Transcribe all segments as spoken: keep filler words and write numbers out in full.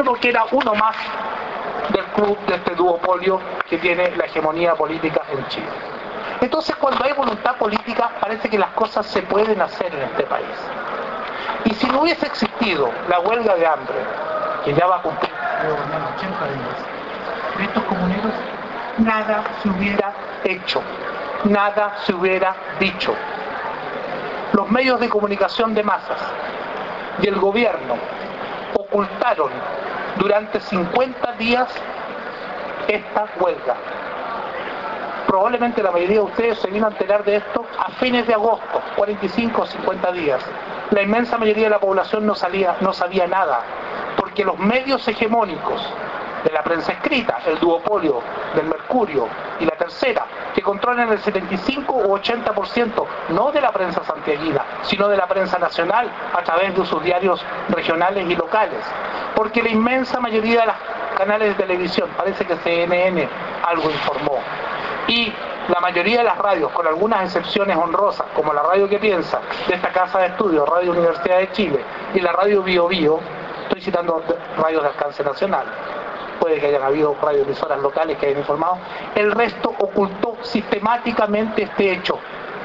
sino porque era uno más del club de este duopolio que tiene la hegemonía política en Chile. Entonces, cuando hay voluntad política, parece que las cosas se pueden hacer en este país. Y si no hubiese existido la huelga de hambre, que ya va a cumplir ochenta días, de estos comuneros, nada se hubiera hecho, nada se hubiera dicho. Los medios de comunicación de masas y el gobierno ocultaron durante cincuenta días esta huelga. Probablemente la mayoría de ustedes se vino a enterar de esto a fines de agosto, cuarenta y cinco o cincuenta días. La inmensa mayoría de la población no, salía, no sabía nada, porque los medios hegemónicos de la prensa escrita, el duopolio del Mercurio y la Tercera, que controlan el setenta y cinco o ochenta por ciento, no de la prensa santiaguina, sino de la prensa nacional, a través de sus diarios regionales y locales. Porque la inmensa mayoría de los canales de televisión, parece que C N N algo informó, y la mayoría de las radios, con algunas excepciones honrosas, como la Radio Que Piensa, de esta casa de estudios, Radio Universidad de Chile, y la Radio Bio Bio, estoy citando radios de alcance nacional, puede que hayan habido radioemisoras locales que hayan informado, el resto ocultó sistemáticamente este hecho.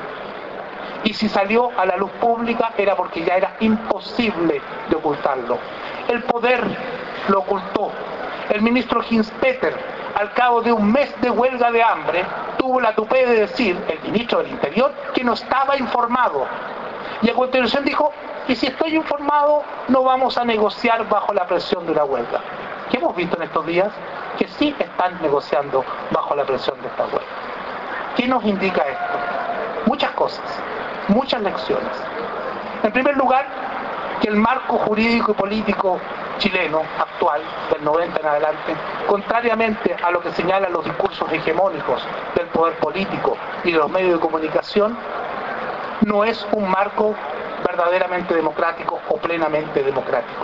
Y si salió a la luz pública era porque ya era imposible de ocultarlo. El poder lo ocultó. El ministro Hinspeter, al cabo de un mes de huelga de hambre, tuvo la tupé de decir, el ministro del Interior, que no estaba informado. Y a continuación dijo, y si estoy informado, no vamos a negociar bajo la presión de una huelga. ¿Qué hemos visto en estos días? Que sí están negociando bajo la presión de esta huelga. ¿Qué nos indica esto? Muchas cosas, muchas lecciones. En primer lugar, que el marco jurídico y político chileno actual, del noventa en adelante, contrariamente a lo que señalan los discursos hegemónicos del poder político y de los medios de comunicación, no es un marco verdaderamente democrático o plenamente democrático.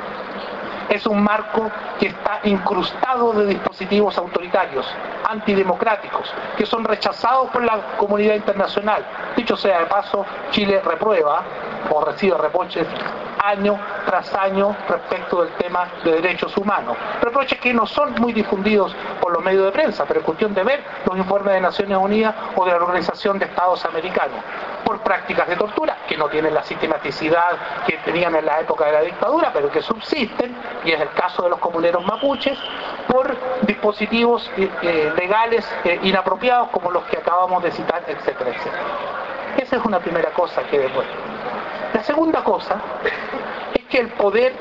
Es un marco que está incrustado de dispositivos autoritarios, antidemocráticos, que son rechazados por la comunidad internacional. Dicho sea de paso, Chile reprueba o recibe reproches año tras año respecto del tema de derechos humanos. Reproches que no son muy difundidos por los medios de prensa, pero es cuestión de ver los informes de Naciones Unidas o de la Organización de Estados Americanos, por prácticas de tortura que no tienen la sistematicidad que tenían en la época de la dictadura, pero que subsisten, y es el caso de los comuneros mapuches, por dispositivos eh, legales eh, inapropiados como los que acabamos de citar, etcétera, etcétera. Esa es una primera cosa que demuestra. La segunda cosa es que el poder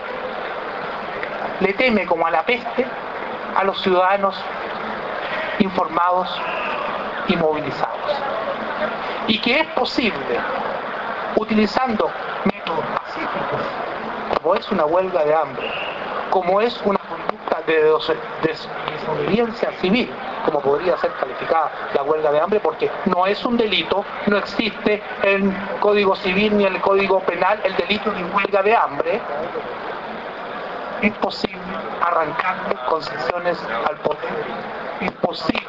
le teme como a la peste a los ciudadanos informados y movilizados. Y que es posible, utilizando métodos pacíficos, como es una huelga de hambre, como es una conducta de desobediencia civil, como podría ser calificada la huelga de hambre, porque no es un delito, no existe en el Código Civil ni en el Código Penal el delito de huelga de hambre. Es posible arrancarle concesiones al poder, es posible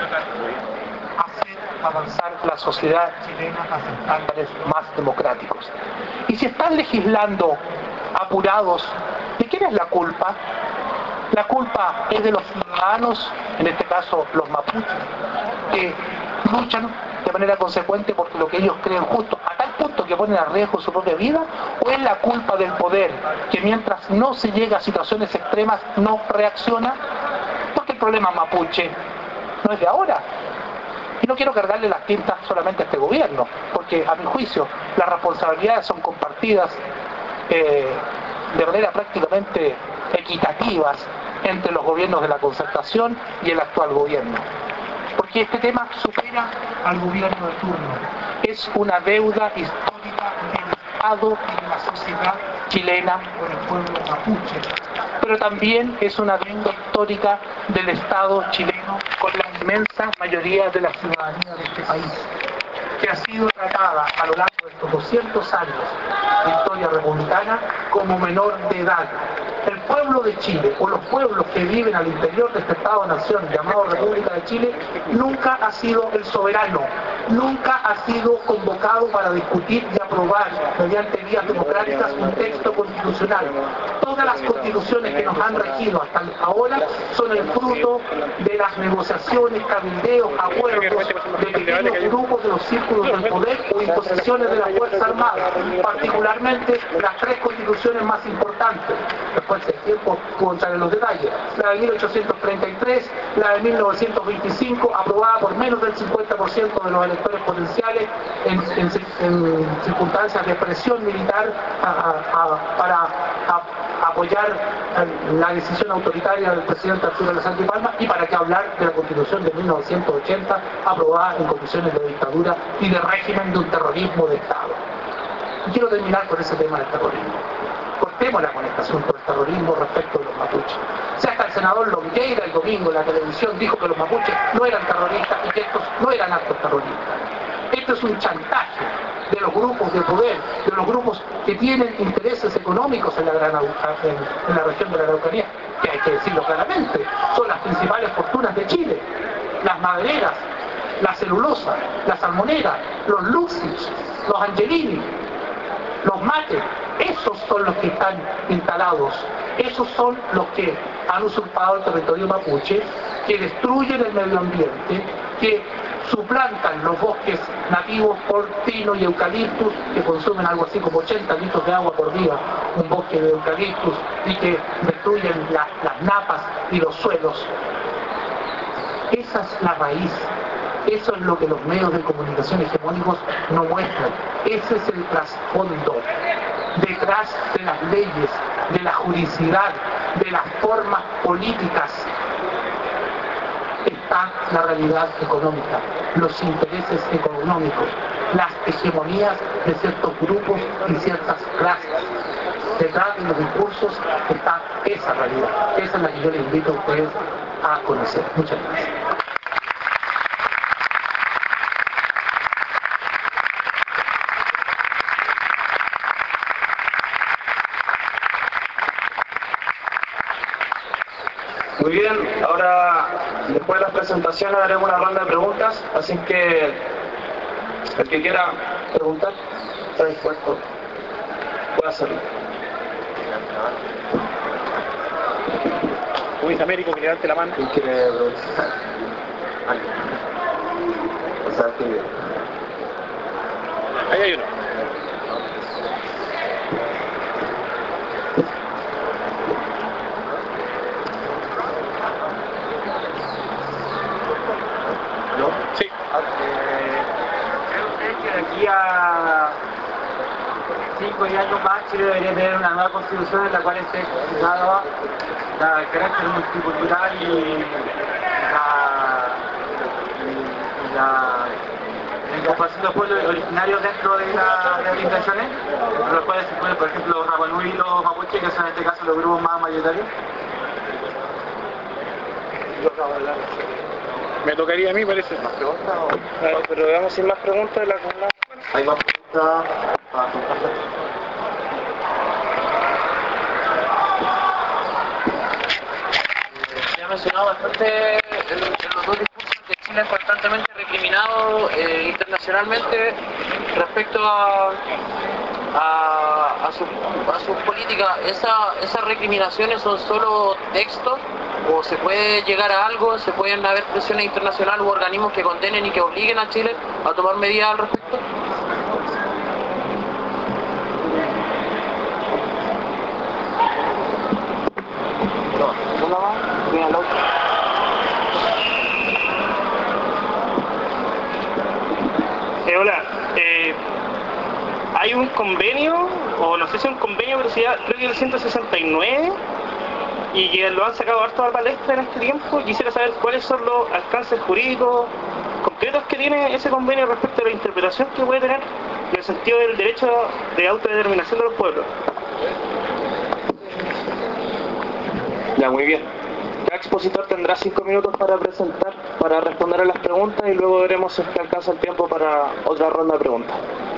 hacer avanzar la sociedad chilena hacia estándares más democráticos. Y si están legislando apurados, ¿de quién es la culpa? La culpa es de los ciudadanos, en este caso los mapuches, que luchan de manera consecuente porque lo que ellos creen justo, a tal punto que ponen a riesgo su propia vida, o es la culpa del poder, que mientras no se llega a situaciones extremas no reacciona, porque el problema mapuche no es de ahora. Y no quiero cargarle las tintas solamente a este gobierno, porque a mi juicio las responsabilidades son compartidas eh, de manera prácticamente equitativas entre los gobiernos de la concertación y el actual gobierno. Porque este tema supera al gobierno de turno. Es una deuda histórica del Estado y de la sociedad chilena con el pueblo mapuche. Pero también es una deuda histórica del Estado chileno con la inmensa mayoría de la ciudadanía de este país, que ha sido tratada a lo largo de estos doscientos años de historia republicana como menor de edad. El pueblo de Chile, o los pueblos que viven al interior de este Estado-nación llamado República de Chile, nunca ha sido el soberano, nunca ha sido convocado para discutir y aprobar mediante vías democráticas un texto constitucional. todas las constituciones que nos han regido hasta ahora son el fruto de las negociaciones, cabildeos, acuerdos de pequeños grupos de los círculos del poder o imposiciones de la Fuerza Armada, particularmente las tres constituciones más importantes. Después el tiempo puedo entrar en los detalles. La de mil ochocientos treinta y tres, la de mil novecientos veinticinco, aprobada por menos del cincuenta por ciento de los electores potenciales en, en, en circunstancias de presión militar a, a, a, para a, apoyar la decisión autoritaria del presidente Arturo Alessandri Palma, y para qué hablar de la Constitución de mil novecientos ochenta, aprobada en condiciones de dictadura y de régimen de un terrorismo de Estado. Y quiero terminar con ese tema del terrorismo. Cortémosla con este asunto del terrorismo respecto de los mapuches. O sea, hasta el senador Longueira el domingo en la televisión dijo que los mapuches no eran terroristas y que estos no eran actos terroristas. Esto es un chantaje de los grupos de poder, de los grupos que tienen intereses económicos en la, gran, en, en la región de la Araucanía, que hay que decirlo claramente, son las principales fortunas de Chile, las madereras, la celulosa, la salmonera, los Luxis, los Angelini, los Mates. Esos son los que están instalados, esos son los que han usurpado el territorio mapuche, que destruyen el medio ambiente, que suplantan los bosques nativos por pino y eucaliptus, que consumen algo así como ochenta litros de agua por día, un bosque de eucaliptus, y que destruyen la, las napas y los suelos. Esa es la raíz. Eso es lo que los medios de comunicación hegemónicos no muestran. Ese es el trasfondo. Detrás de las leyes, de la juridicidad, de las formas políticas, está la realidad económica, los intereses económicos, las hegemonías de ciertos grupos y ciertas clases. Detrás de los discursos está esa realidad. Esa es la que yo les invito a ustedes a conocer. Muchas gracias. Muy bien, ahora después de las presentaciones haremos una ronda de preguntas, así que el que quiera preguntar está dispuesto, puede hacerlo. Luis Américo, que levante la mano. ¿Quién quiere preguntar? O sea, ¿quién? Ahí hay uno. Sí. Eh, ¿Cree usted que de aquí a cinco años más Chile debería tener una nueva constitución en la cual esté expresado el carácter multicultural y la, y la, la incorporación de los pueblos originarios dentro de, la, de las organizaciones, entre los cuales se incluyen, por ejemplo, los Rapanui y los Mapuche, que son en este caso los grupos más mayoritarios? Me tocaría a mí, parece. ¿Más preguntas? O... Pero veamos sin más preguntas de la comunidad. ¿Hay más preguntas para compartir? Se ha mencionado bastante en, en los dos discursos que Chile es constantemente recriminado eh, internacionalmente respecto a, a, a, su, a sus políticas. Esa, ¿Esas recriminaciones son solo textos o se puede llegar a algo? ¿Se pueden haber presiones internacionales u organismos que condenen y que obliguen a Chile a tomar medidas al respecto? Eh, hola, eh, hay un convenio, o no sé si es un convenio, pero sí, creo que es el ciento sesenta y nueve, y que lo han sacado harto a la palestra en este tiempo. Quisiera saber cuáles son los alcances jurídicos concretos que tiene ese convenio respecto a la interpretación que puede tener en el sentido del derecho de autodeterminación de los pueblos. Ya, muy bien. Cada expositor tendrá cinco minutos para presentar, para responder a las preguntas, y luego veremos si alcanza el tiempo para otra ronda de preguntas.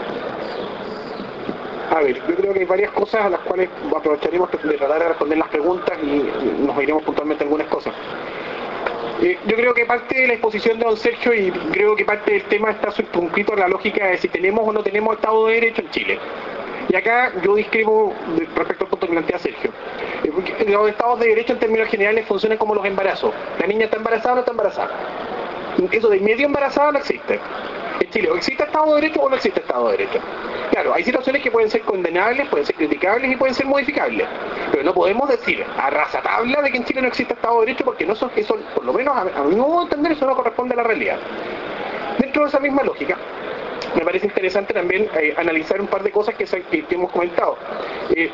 A ver, yo creo que hay varias cosas a las cuales aprovecharemos de tratar de responder las preguntas y nos iremos puntualmente a algunas cosas. Eh, yo creo que parte de la exposición de don Sergio, y creo que parte del tema está circunscrito a la lógica de si tenemos o no tenemos Estado de Derecho en Chile. Y acá yo discrepo de- respecto al punto que plantea Sergio. Eh, porque Los estados de derecho en términos generales funcionan como los embarazos. La niña está embarazada o no está embarazada. Eso de medio embarazada no existe. En Chile, o existe Estado de Derecho o no existe Estado de Derecho. Claro, hay situaciones que pueden ser condenables, pueden ser criticables y pueden ser modificables. Pero no podemos decir a rajatabla de que en Chile no existe Estado de Derecho porque no son, eso, por lo menos a, a mi modo de entender, eso no corresponde a la realidad. Dentro de esa misma lógica, me parece interesante también eh, analizar un par de cosas que, se- que- que hemos comentado. Eh,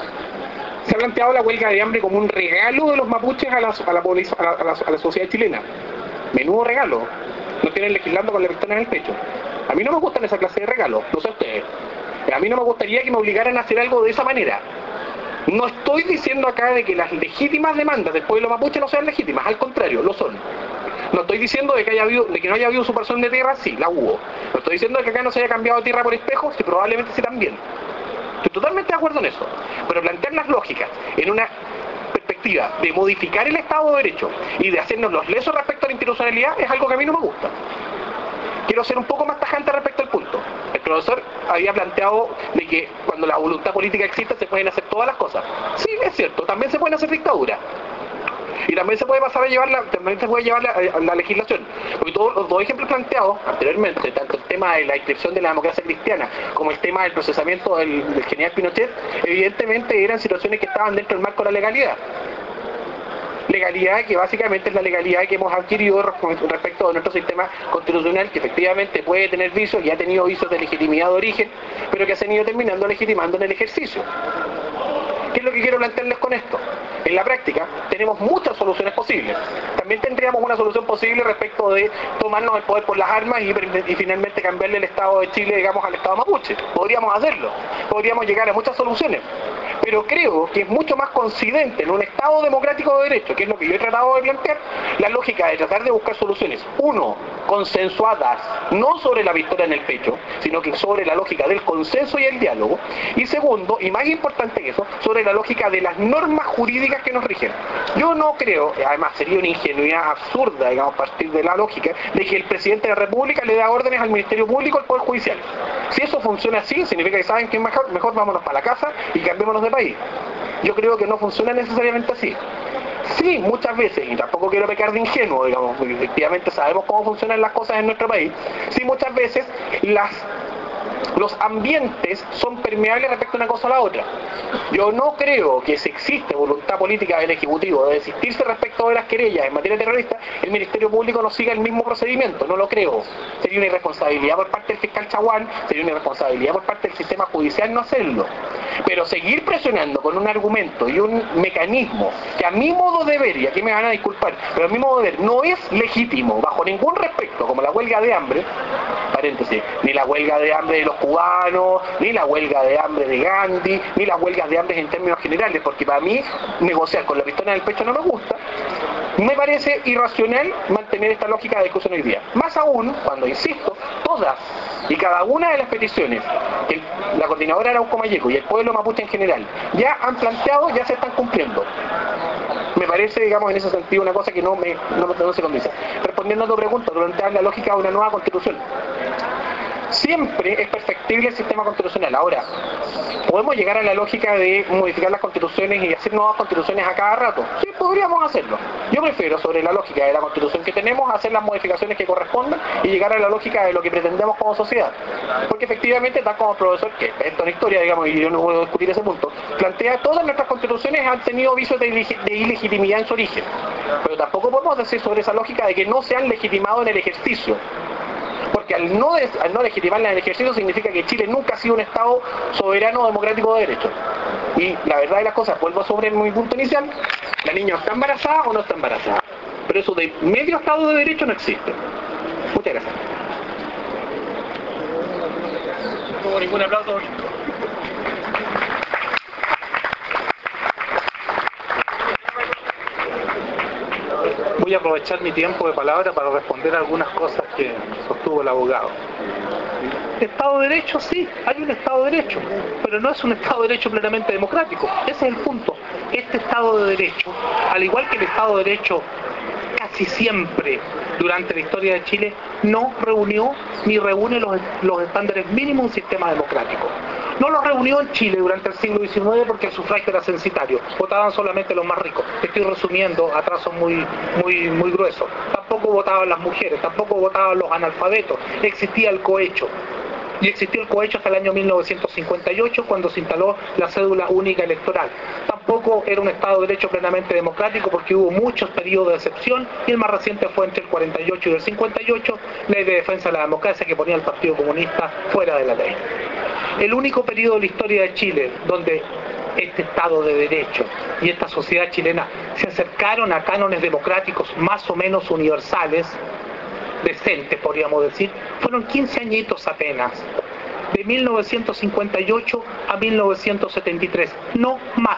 se ha planteado la huelga de hambre como un regalo de los mapuches a la, a la, población- a la- a la- a la sociedad chilena. Menudo regalo. Nos tienen legislando con la pistola en el pecho. A mí no me gustan esa clase de regalos, no sé ustedes. A mí no me gustaría que me obligaran a hacer algo de esa manera. No estoy diciendo acá de que las legítimas demandas del pueblo mapuche no sean legítimas, al contrario, lo son. No estoy diciendo de que, haya habido, de que no haya habido usurpación de tierra, sí, la hubo. No estoy diciendo de que acá no se haya cambiado tierra por espejo, sí, probablemente sí también. Estoy totalmente de acuerdo en eso. Pero plantear las lógicas en una perspectiva de modificar el Estado de Derecho y de hacernos los lesos respecto a la institucionalidad es algo que a mí no me gusta. Quiero ser un poco más tajante respecto al punto. El profesor había planteado de que cuando la voluntad política existe se pueden hacer todas las cosas. Sí, es cierto, también se pueden hacer dictaduras. Y también se puede pasar a llevar la, también se puede llevar la, la legislación. Porque todos los dos ejemplos planteados anteriormente, tanto el tema de la inscripción de la democracia cristiana como el tema del procesamiento del, del general Pinochet, evidentemente eran situaciones que estaban dentro del marco de la legalidad. Legalidad que básicamente es la legalidad que hemos adquirido respecto a nuestro sistema constitucional, que efectivamente puede tener vicios y ha tenido vicios de legitimidad de origen, pero que se han ido terminando legitimando en el ejercicio. ¿Qué es lo que quiero plantearles con esto? En la práctica tenemos muchas soluciones posibles. También tendríamos una solución posible respecto de tomarnos el poder por las armas y, y finalmente cambiarle el Estado de Chile, digamos, al Estado mapuche. Podríamos hacerlo. Podríamos llegar a muchas soluciones. Pero creo que es mucho más coincidente en un Estado democrático de derecho, que es lo que yo he tratado de plantear, la lógica de tratar de buscar soluciones. Uno, consensuadas, no sobre la pistola en el pecho, sino que sobre la lógica del consenso y el diálogo. Y segundo, y más importante que eso, sobre la lógica de las normas jurídicas que nos rigen. Yo no creo, además sería una ingenuidad absurda, digamos, a partir de la lógica, de que el presidente de la República le da órdenes al Ministerio Público, al Poder Judicial. Si eso funciona así, significa que saben que es mejor, mejor vámonos para la casa y cambiémonos de país. Yo creo que no funciona necesariamente así. Sí, muchas veces, y tampoco quiero pecar de ingenuo, digamos, porque efectivamente sabemos cómo funcionan las cosas en nuestro país, sí, muchas veces las los ambientes son permeables respecto a una cosa a la otra. Yo no creo que si existe voluntad política del Ejecutivo de desistirse respecto de las querellas en materia terrorista, el Ministerio Público no siga el mismo procedimiento, no lo creo. Sería una irresponsabilidad por parte del fiscal Chaguán, sería una irresponsabilidad por parte del sistema judicial no hacerlo. Pero seguir presionando con un argumento y un mecanismo que a mi modo de ver, y aquí me van a disculpar, pero a mi modo de ver no es legítimo bajo ningún respecto, como la huelga de hambre, paréntesis, ni la huelga de hambre de los cubanos, ni la huelga de hambre de Gandhi, ni las huelgas de hambre en términos generales, porque para mí negociar con la pistola en el pecho no me gusta. Me parece irracional mantener esta lógica de discusión hoy día. Más aún, cuando insisto, todas y cada una de las peticiones que la coordinadora Arauco Mayeco y el pueblo mapuche en general ya han planteado, ya se están cumpliendo. Me parece, digamos, en ese sentido una cosa que no, me, no, no se condice. Respondiendo a tu pregunta, plantear la lógica de una nueva constitución. Siempre es perfectible el sistema constitucional. Ahora, ¿podemos llegar a la lógica de modificar las constituciones y hacer nuevas constituciones a cada rato? Sí, podríamos hacerlo. Yo prefiero, sobre la lógica de la constitución que tenemos, hacer las modificaciones que correspondan y llegar a la lógica de lo que pretendemos como sociedad. Porque efectivamente, tal como el profesor, que es una historia, digamos, y yo no voy a discutir ese punto, plantea todas nuestras constituciones han tenido vicios de, de ilegitimidad en su origen. Pero tampoco podemos decir sobre esa lógica de que no se han legitimado en el ejercicio. Porque al no, al no legitimarla en el ejercicio significa que Chile nunca ha sido un Estado soberano democrático de derecho. Y la verdad de las cosas, vuelvo sobre mi punto inicial, la niña está embarazada o no está embarazada. Pero eso de medio Estado de derecho no existe. Muchas gracias. No hubo ningún aplauso. Voy a aprovechar mi tiempo de palabra para responder algunas cosas que sostuvo el abogado. Estado de Derecho, sí, hay un Estado de Derecho, pero no es un Estado de Derecho plenamente democrático. Ese es el punto. Este Estado de Derecho, al igual que el Estado de Derecho casi siempre durante la historia de Chile, no reunió ni reúne los, los estándares mínimos de un sistema democrático. No los reunió en Chile durante el siglo diecinueve porque el sufragio era censitario, votaban solamente los más ricos. Estoy resumiendo a trazos muy, muy, muy gruesos. Tampoco votaban las mujeres, tampoco votaban los analfabetos, existía el cohecho. Y existió el cohecho hasta el año mil novecientos cincuenta y ocho, cuando se instaló la cédula única electoral. Tampoco era un Estado de Derecho plenamente democrático porque hubo muchos periodos de excepción, y el más reciente fue entre el cuarenta y ocho y el cincuenta y ocho, ley de defensa de la democracia que ponía al Partido Comunista fuera de la ley. El único periodo de la historia de Chile donde este Estado de Derecho y esta sociedad chilena se acercaron a cánones democráticos más o menos universales, decentes podríamos decir, fueron quince añitos apenas, de mil novecientos cincuenta y ocho a mil novecientos setenta y tres, no más.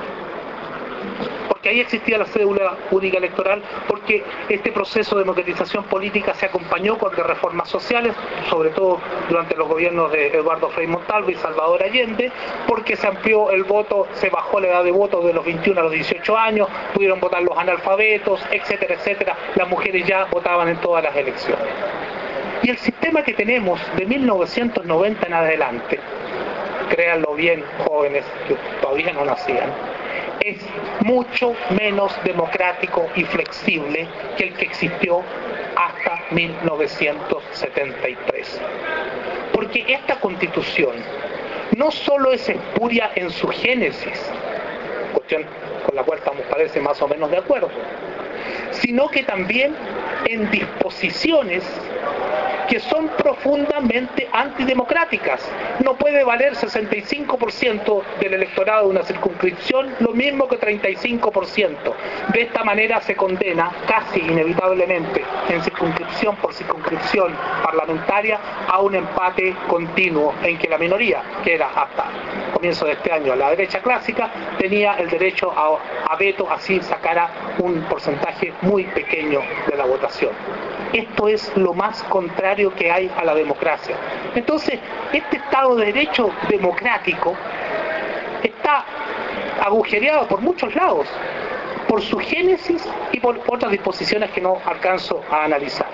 Porque ahí existía la cédula única electoral, porque este proceso de democratización política se acompañó con reformas sociales, sobre todo durante los gobiernos de Eduardo Frei Montalva y Salvador Allende, porque se amplió el voto, se bajó la edad de voto de los veintiuno a los dieciocho años, pudieron votar los analfabetos, etcétera, etcétera. Las mujeres ya votaban en todas las elecciones. Y el sistema que tenemos de mil novecientos noventa en adelante, créanlo bien, jóvenes que todavía no nacían, es mucho menos democrático y flexible que el que existió hasta mil novecientos setenta y tres. Porque esta Constitución no solo es espuria en su génesis, cuestión con la cual estamos, parece, más o menos de acuerdo, sino que también en disposiciones que son profundamente antidemocráticas. No puede valer sesenta y cinco por ciento del electorado de una circunscripción, lo mismo que treinta y cinco por ciento. De esta manera se condena, casi inevitablemente, en circunscripción por circunscripción parlamentaria, a un empate continuo en que la minoría, que era hasta comienzo de este año la derecha clásica, tenía el derecho a, a veto, así sacara un porcentaje muy pequeño de la votación. Esto es lo más contrario que hay a la democracia. Entonces, este Estado de Derecho democrático está agujereado por muchos lados, por su génesis y por otras disposiciones que no alcanzo a analizar.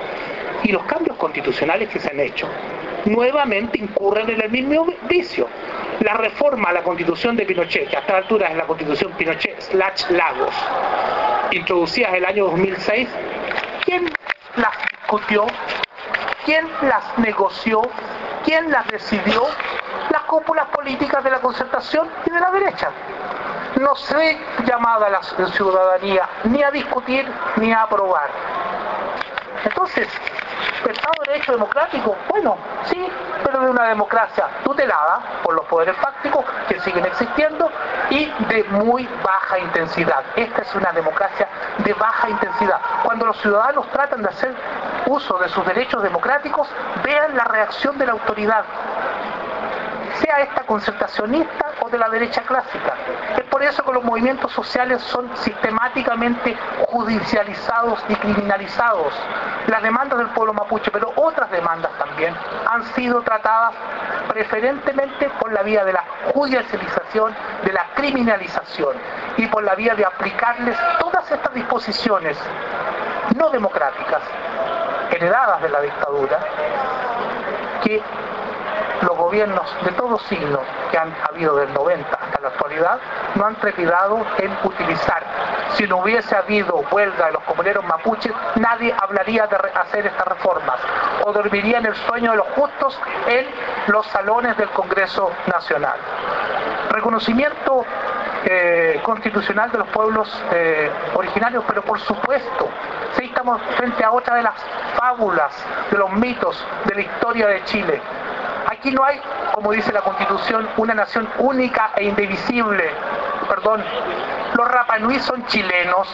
Y los cambios constitucionales que se han hecho nuevamente incurren en el mismo vicio. La reforma a la Constitución de Pinochet, que a esta altura es la Constitución Pinochet slash Lagos, introducidas en el año dos mil seis, ¿quién las discutió? ¿Quién las negoció? ¿Quién las decidió? Las cúpulas políticas de la concertación y de la derecha. No se llamada a la ciudadanía ni a discutir ni a aprobar. Entonces, ¿el Estado de Derecho democrático? Bueno, sí, pero de una democracia tutelada por los poderes fácticos que siguen existiendo y de muy baja intensidad. Esta es una democracia de baja intensidad. Cuando los ciudadanos tratan de hacer uso de sus derechos democráticos, vean la reacción de la autoridad, sea esta concertacionista o de la derecha clásica. Es por eso que los movimientos sociales son sistemáticamente judicializados y criminalizados. Las demandas del pueblo mapuche, pero otras demandas también, han sido tratadas preferentemente por la vía de la judicialización, de la criminalización y por la vía de aplicarles todas estas disposiciones no democráticas, heredadas de la dictadura, que los gobiernos de todo signo que han habido del noventa hasta la actualidad no han trepidado en utilizar. Si no hubiese habido huelga de los comuneros mapuches, nadie hablaría de hacer estas reformas, o dormiría en el sueño de los justos en los salones del Congreso Nacional. Reconocimiento eh, constitucional de los pueblos eh, originarios, pero por supuesto, sí, estamos frente a otra de las fábulas, de los mitos de la historia de Chile. Aquí no hay, como dice la Constitución, una nación única e indivisible. Perdón, los Rapanui son chilenos,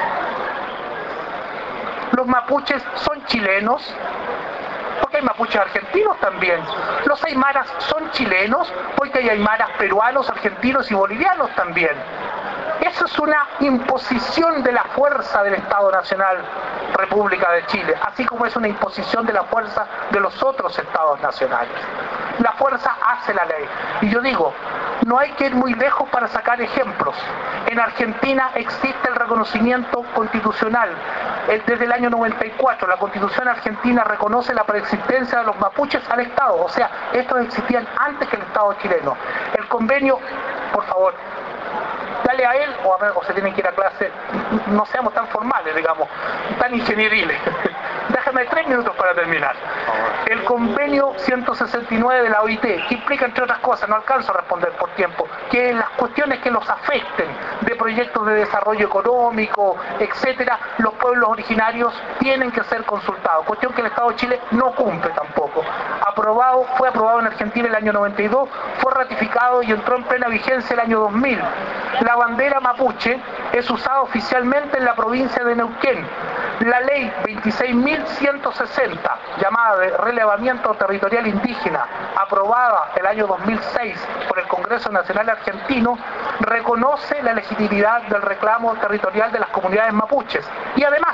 los mapuches son chilenos, porque hay mapuches argentinos también. Los aymaras son chilenos, porque hay aymaras peruanos, argentinos y bolivianos también. Eso es una imposición de la fuerza del Estado Nacional República de Chile, así como es una imposición de la fuerza de los otros estados nacionales. La fuerza hace la ley. Y yo digo, no hay que ir muy lejos para sacar ejemplos. En Argentina existe el reconocimiento constitucional. Desde el año noventa y cuatro, la Constitución argentina reconoce la preexistencia de los mapuches al Estado. O sea, estos existían antes que el Estado chileno. El convenio, por favor, dale a él o, a ver, o se tienen que ir a clase, no seamos tan formales, digamos, tan ingenieriles. Déjame tres minutos para terminar. El convenio ciento sesenta y nueve de la O I T, que implica, entre otras cosas, no alcanzo a responder por tiempo, que las cuestiones que los afecten de proyectos de desarrollo económico, etcétera, los pueblos originarios tienen que ser consultados, cuestión que el Estado de Chile no cumple tampoco. Aprobado, fue aprobado en Argentina el año noventa y dos, fue ratificado y entró en plena vigencia el año dos mil. La bandera mapuche es usada oficialmente en la provincia de Neuquén. La ley veintiséis mil ciento sesenta, llamada de relevamiento territorial indígena, aprobada el año dos mil seis por el Congreso Nacional Argentino, reconoce la legitimidad del reclamo territorial de las comunidades mapuches y además,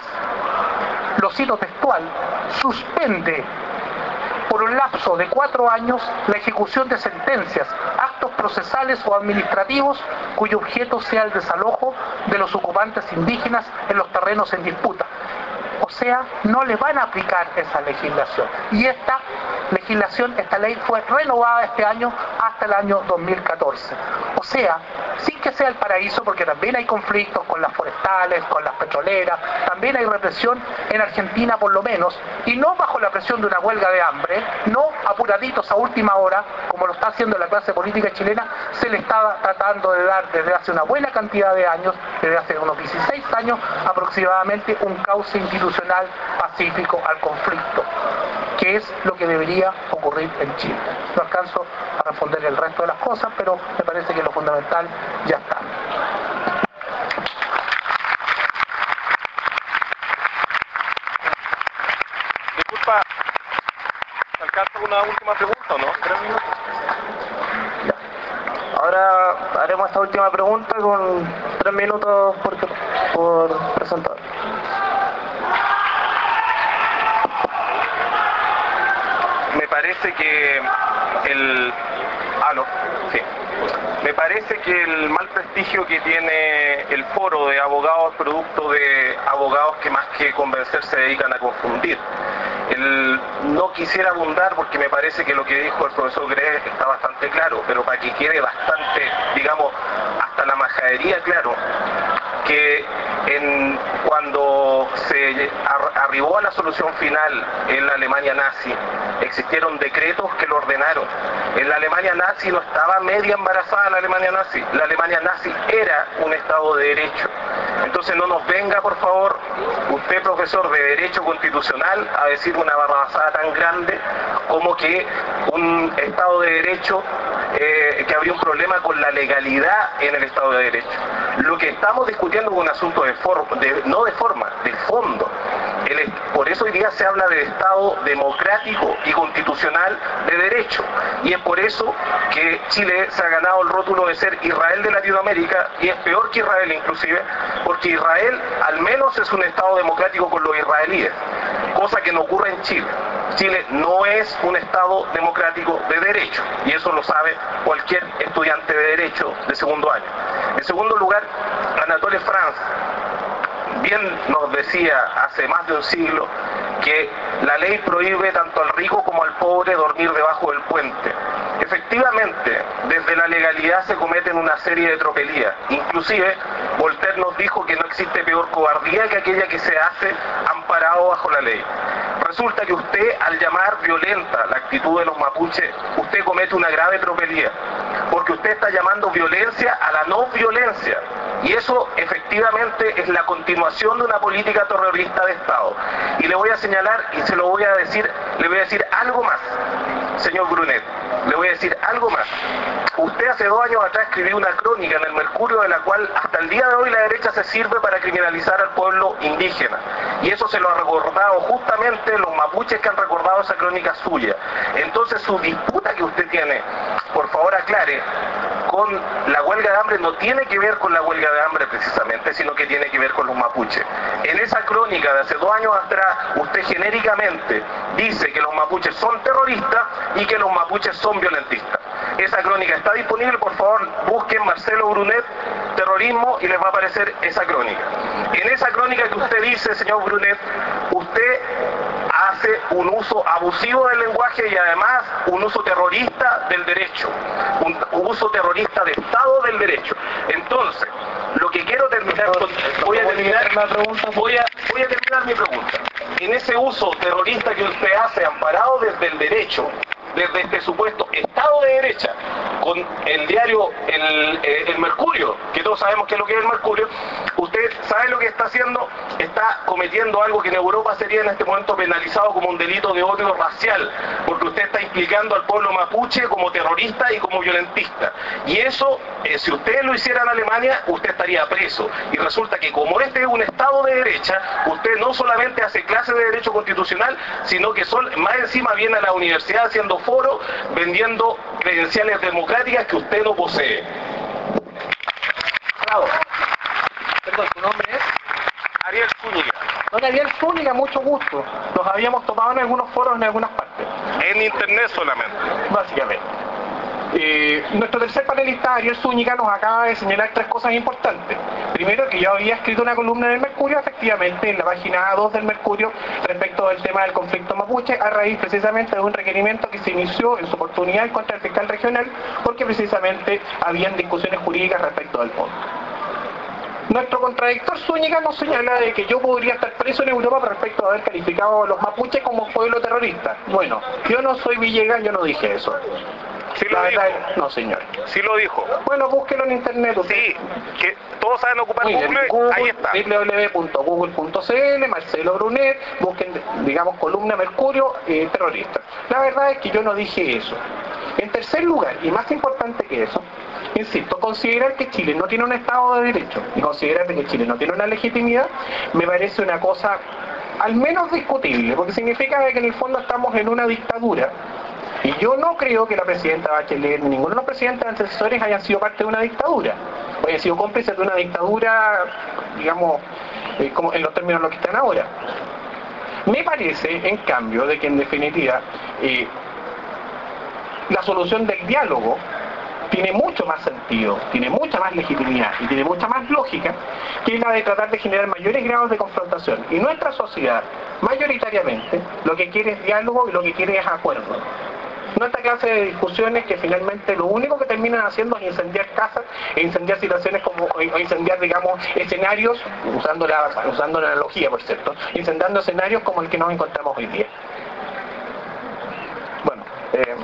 lo cito textual, suspende por un lapso de cuatro años la ejecución de sentencias, actos procesales o administrativos cuyo objeto sea el desalojo de los ocupantes indígenas en los terrenos en disputa. O sea, no le van a aplicar esa legislación. Y esta legislación, esta ley fue renovada este año hasta el año dos mil catorce. O sea, sin que sea el paraíso, porque también hay conflictos con las forestales, con las petroleras, también hay represión en Argentina por lo menos, y no bajo la presión de una huelga de hambre, no apuraditos a última hora, como lo está haciendo la clase política chilena, se le está tratando de dar desde hace una buena cantidad de años, desde hace unos dieciséis años aproximadamente, un cauce institucional pacífico al conflicto, que es lo que debería ocurrir en Chile. No alcanzo a responder el resto de las cosas, pero me parece que lo fundamental ya está. Disculpa, ¿te alcanza una última pregunta o no? ¿Tres minutos? Ya. Ahora haremos esta última pregunta con tres minutos por, por presentar. Me parece que el... Ah, no, sí. Me parece que el mal prestigio que tiene el foro de abogados, producto de abogados que más que convencer se dedican a confundir. El, no quisiera abundar porque me parece que lo que dijo el profesor Grez está bastante claro, pero para que quede bastante, digamos, hasta la majadería claro, que en, cuando se arribó a la solución final en la Alemania nazi, existieron decretos que lo ordenaron. En la Alemania nazi no estaba media embarazada la Alemania nazi, la Alemania nazi era un Estado de Derecho. Entonces no nos venga, por favor, usted profesor de Derecho Constitucional, a decir una barrabasada tan grande como que un Estado de Derecho, eh, que habría un problema con la legalidad en el Estado de Derecho. Lo que estamos discutiendo es un asunto de forma, de, no de forma, de fondo. El, por eso hoy día se habla de Estado democrático y constitucional de derecho. Y es por eso que Chile se ha ganado el rótulo de ser Israel de Latinoamérica, y es peor que Israel inclusive, porque Israel al menos es un Estado democrático con los israelíes, cosa que no ocurre en Chile. Chile no es un Estado democrático de derecho, y eso lo sabe cualquier estudiante de derecho de segundo año. En segundo lugar, Anatole France bien nos decía hace más de un siglo que la ley prohíbe tanto al rico como al pobre dormir debajo del puente. Efectivamente, desde la legalidad se cometen una serie de tropelías. Inclusive, Voltaire nos dijo que no existe peor cobardía que aquella que se hace amparado bajo la ley. Resulta que usted, al llamar violenta la actitud de los mapuches, usted comete una grave tropelía, porque usted está llamando violencia a la no violencia. Y eso efectivamente es la continuación de una política terrorista de Estado. Y le voy a señalar, y se lo voy a decir, le voy a decir algo más, señor Brunet, le voy a decir algo más. Usted hace dos años atrás escribió una crónica en el Mercurio de la cual hasta el día de hoy la derecha se sirve para criminalizar al pueblo indígena. Y eso se lo ha recordado justamente los mapuches que han recordado esa crónica suya. Entonces su disputa que usted tiene, por favor aclare con la huelga de hambre no tiene que ver con la huelga de hambre precisamente, sino que tiene que ver con los mapuches. En esa crónica de hace dos años atrás, usted genéricamente dice que los mapuches son terroristas y que los mapuches son violentistas. Esa crónica está disponible, por favor, busquen Marcelo Brunet, terrorismo, y les va a aparecer esa crónica. En esa crónica que usted dice, señor Brunet, usted hace un uso abusivo del lenguaje y además un uso terrorista del derecho, un, un uso terrorista de Estado del derecho. Entonces, lo que quiero terminar con, voy a terminar, voy a, voy a terminar mi pregunta. En ese uso terrorista que usted hace amparado desde el derecho, desde este supuesto Estado de derecha, con el diario el, el Mercurio, que todos sabemos qué es lo que es el Mercurio, usted sabe lo que está haciendo, está cometiendo algo que en Europa sería en este momento penalizado como un delito de odio racial, porque usted está implicando al pueblo mapuche como terrorista y como violentista. Y eso, eh, si ustedes lo hicieran en Alemania, usted estaría preso. Y resulta que como este es un Estado de derecha, usted no solamente hace clases de derecho constitucional, sino que son, más encima viene a la universidad haciendo foro, vendiendo credenciales democráticas que usted no posee. Bravo. Perdón, ¿tu nombre es? Ariel Zúñiga. Don Ariel Zúñiga, mucho gusto. Nos habíamos topado en algunos foros en algunas partes. En internet solamente. Básicamente. Eh, nuestro tercer panelista, Ariel Zúñiga, nos acaba de señalar tres cosas importantes. Primero, que yo había escrito una columna en el Mercurio, efectivamente, en la página A dos del Mercurio, respecto del tema del conflicto mapuche, a raíz precisamente de un requerimiento que se inició en su oportunidad contra el fiscal regional, porque precisamente habían discusiones jurídicas respecto del fondo. Nuestro contradictor Zúñiga nos señala de que yo podría estar preso en Europa respecto a haber calificado a los mapuches como pueblo terrorista. Bueno, yo no soy Villegas, yo no dije eso. Sí lo dijo. No, señor. Sí lo dijo. Bueno, búsquelo en internet. Usted. Sí, que todos saben ocupar Google, Google, ahí está. w w w punto google punto c l, Marcelo Brunet, busquen, digamos, columna Mercurio, eh, terrorista. La verdad es que yo no dije eso. En tercer lugar, y más importante que eso, insisto, considerar que Chile no tiene un Estado de Derecho y considerar que Chile no tiene una legitimidad, me parece una cosa al menos discutible, porque significa que en el fondo estamos en una dictadura. Y yo no creo que la presidenta Bachelet ni ninguno de los presidentes antecesores hayan sido parte de una dictadura, o hayan sido cómplices de una dictadura, digamos, eh, como en los términos en los que están ahora. Me parece, en cambio, de que en definitiva eh, la solución del diálogo tiene mucho más sentido, tiene mucha más legitimidad y tiene mucha más lógica que la de tratar de generar mayores grados de confrontación. Y nuestra sociedad, mayoritariamente, lo que quiere es diálogo y lo que quiere es acuerdo. No esta clase de discusiones que finalmente lo único que terminan haciendo es incendiar casas e incendiar situaciones como, o incendiar, digamos, escenarios, usando la, usando la analogía, por cierto, incendiando escenarios como el que nos encontramos hoy día. Bueno, eh...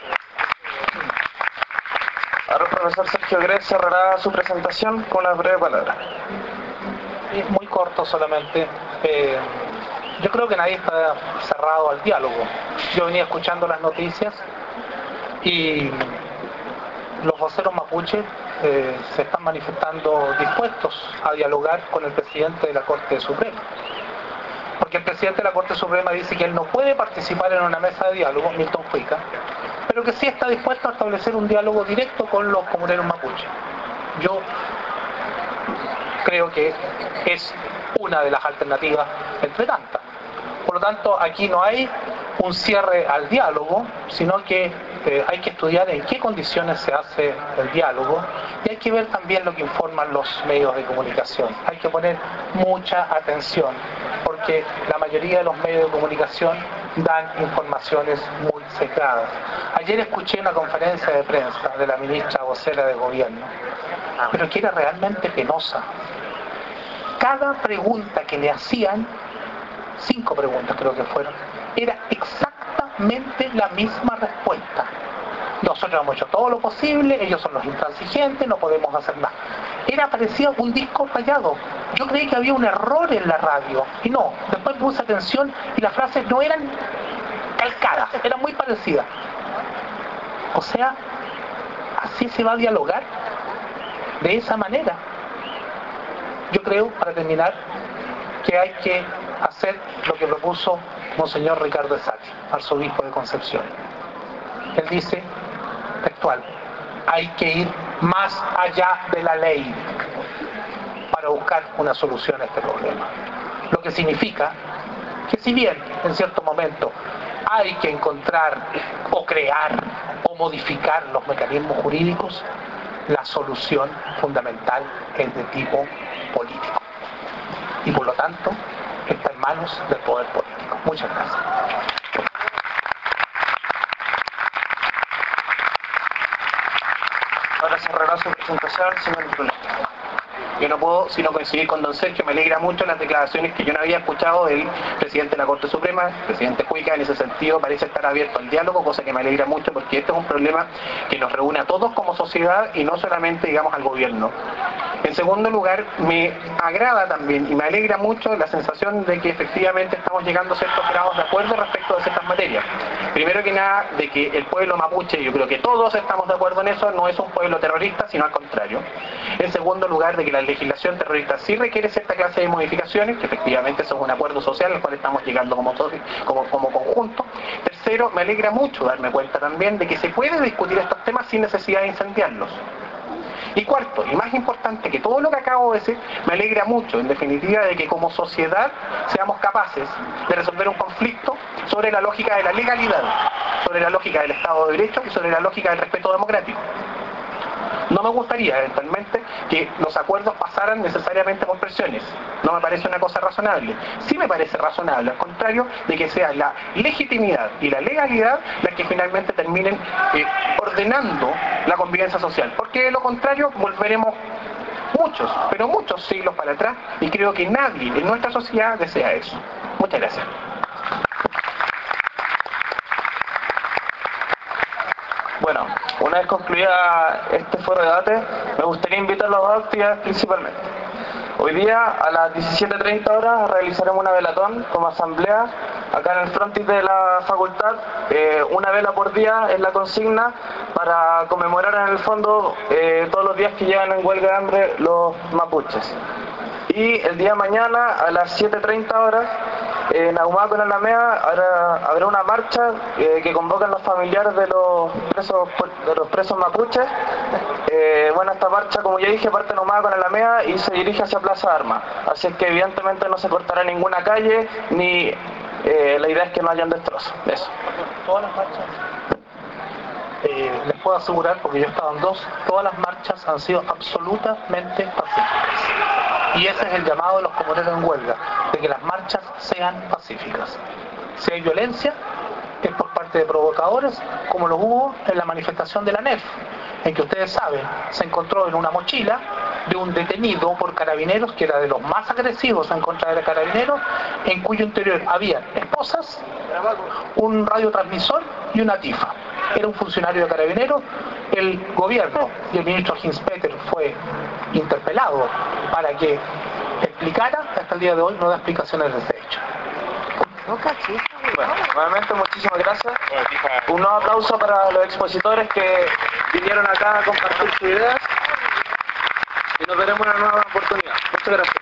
ahora el profesor Sergio Gret cerrará su presentación con una breve palabra. Es muy corto solamente. Eh, yo creo que nadie está cerrado al diálogo. Yo venía escuchando las noticias y los voceros mapuches eh, se están manifestando dispuestos a dialogar con el presidente de la Corte Suprema. Porque el presidente de la Corte Suprema dice que él no puede participar en una mesa de diálogo, Milton Fuica, pero que sí está dispuesto a establecer un diálogo directo con los comuneros mapuches. Yo creo que es una de las alternativas entre tantas. Por lo tanto, aquí no hay un cierre al diálogo, sino que eh, hay que estudiar en qué condiciones se hace el diálogo y hay que ver también lo que informan los medios de comunicación. Hay que poner mucha atención, porque la mayoría de los medios de comunicación dan informaciones muy sesgadas. Ayer escuché una conferencia de prensa de la ministra vocera de gobierno, pero que era realmente penosa. Cada pregunta que le hacían, cinco preguntas creo que fueron, era exactamente la misma respuesta. Nosotros hemos hecho todo lo posible, ellos son los intransigentes, no podemos hacer nada. Era, parecía un disco rayado. Yo creí que había un error en la radio, y no. Después puse atención y las frases no eran calcadas, eran muy parecidas. O sea, así se va a dialogar, de esa manera. Yo creo, para terminar, que hay que hacer lo que propuso Monseñor Ricardo Esaki, arzobispo de Concepción. Él dice, textual, hay que ir más allá de la ley para buscar una solución a este problema. Lo que significa que si bien en cierto momento hay que encontrar o crear o modificar los mecanismos jurídicos, la solución fundamental es de tipo político. Y por lo tanto, está en manos del poder político. Muchas gracias. Ahora cerrará su presentación, señor Bruno. Yo no puedo sino coincidir con don Sergio, me alegra mucho las declaraciones que yo no había escuchado del presidente de la Corte Suprema, el presidente Cuica, en ese sentido parece estar abierto al diálogo, cosa que me alegra mucho porque este es un problema que nos reúne a todos como sociedad y no solamente, digamos, al gobierno. En segundo lugar, me agrada también y me alegra mucho la sensación de que efectivamente estamos llegando a ciertos grados de acuerdo respecto de ciertas materias. Primero que nada, de que el pueblo mapuche, yo creo que todos estamos de acuerdo en eso, no es un pueblo terrorista, sino al contrario. En segundo lugar, de que la legislación terrorista sí requiere cierta clase de modificaciones, que efectivamente eso es un acuerdo social al cual estamos llegando como, como, como conjunto. Tercero, me alegra mucho darme cuenta también de que se puede discutir estos temas sin necesidad de incendiarlos. Y cuarto, y más importante que todo lo que acabo de decir, me alegra mucho, en definitiva, de que como sociedad seamos capaces de resolver un conflicto sobre la lógica de la legalidad, sobre la lógica del Estado de Derecho y sobre la lógica del respeto democrático. No me gustaría, eventualmente, que los acuerdos pasaran necesariamente por presiones. No me parece una cosa razonable. Sí me parece razonable, al contrario, de que sea la legitimidad y la legalidad las que finalmente terminen eh, ordenando la convivencia social. Porque de lo contrario, volveremos muchos, pero muchos siglos para atrás, y creo que nadie en nuestra sociedad desea eso. Muchas gracias. Bueno, una vez concluida este foro de debate, me gustaría invitarlos a dos actividades principalmente. Hoy día, a las diecisiete treinta horas, realizaremos una velatón como asamblea, acá en el frontis de la facultad. Eh, una vela por día es la consigna para conmemorar en el fondo eh, todos los días que llegan en huelga de hambre los mapuches. Y el día de mañana, a las siete treinta horas, en Ahumaco, en Alameda, habrá, habrá una marcha eh, que convocan los familiares de los presos, de los presos mapuches. Eh, bueno, esta marcha, como ya dije, parte en Ahumaco, en Alameda y se dirige hacia Plaza Armas. Así es que evidentemente no se cortará ninguna calle, ni eh, la idea es que no hayan destrozos. Eso. Todas las marchas, eh, les puedo asegurar, porque yo he estado en dos, todas las marchas han sido absolutamente pacíficas. Y ese es el llamado de los comuneros en huelga, de que las marchas sean pacíficas. Si hay violencia, es por parte de provocadores, como lo hubo en la manifestación de la N E F, en que ustedes saben, se encontró en una mochila de un detenido por carabineros, que era de los más agresivos en contra de carabineros, en cuyo interior había esposas, un radiotransmisor y una tifa. Era un funcionario de carabineros. El gobierno y el ministro Hinspeter fue interpelado para que explicara, hasta el día de hoy no da explicaciones de ese hecho. Bueno, nuevamente muchísimas gracias. Un nuevo aplauso para los expositores que vinieron acá a compartir sus ideas y nos veremos en una nueva oportunidad. Muchas gracias.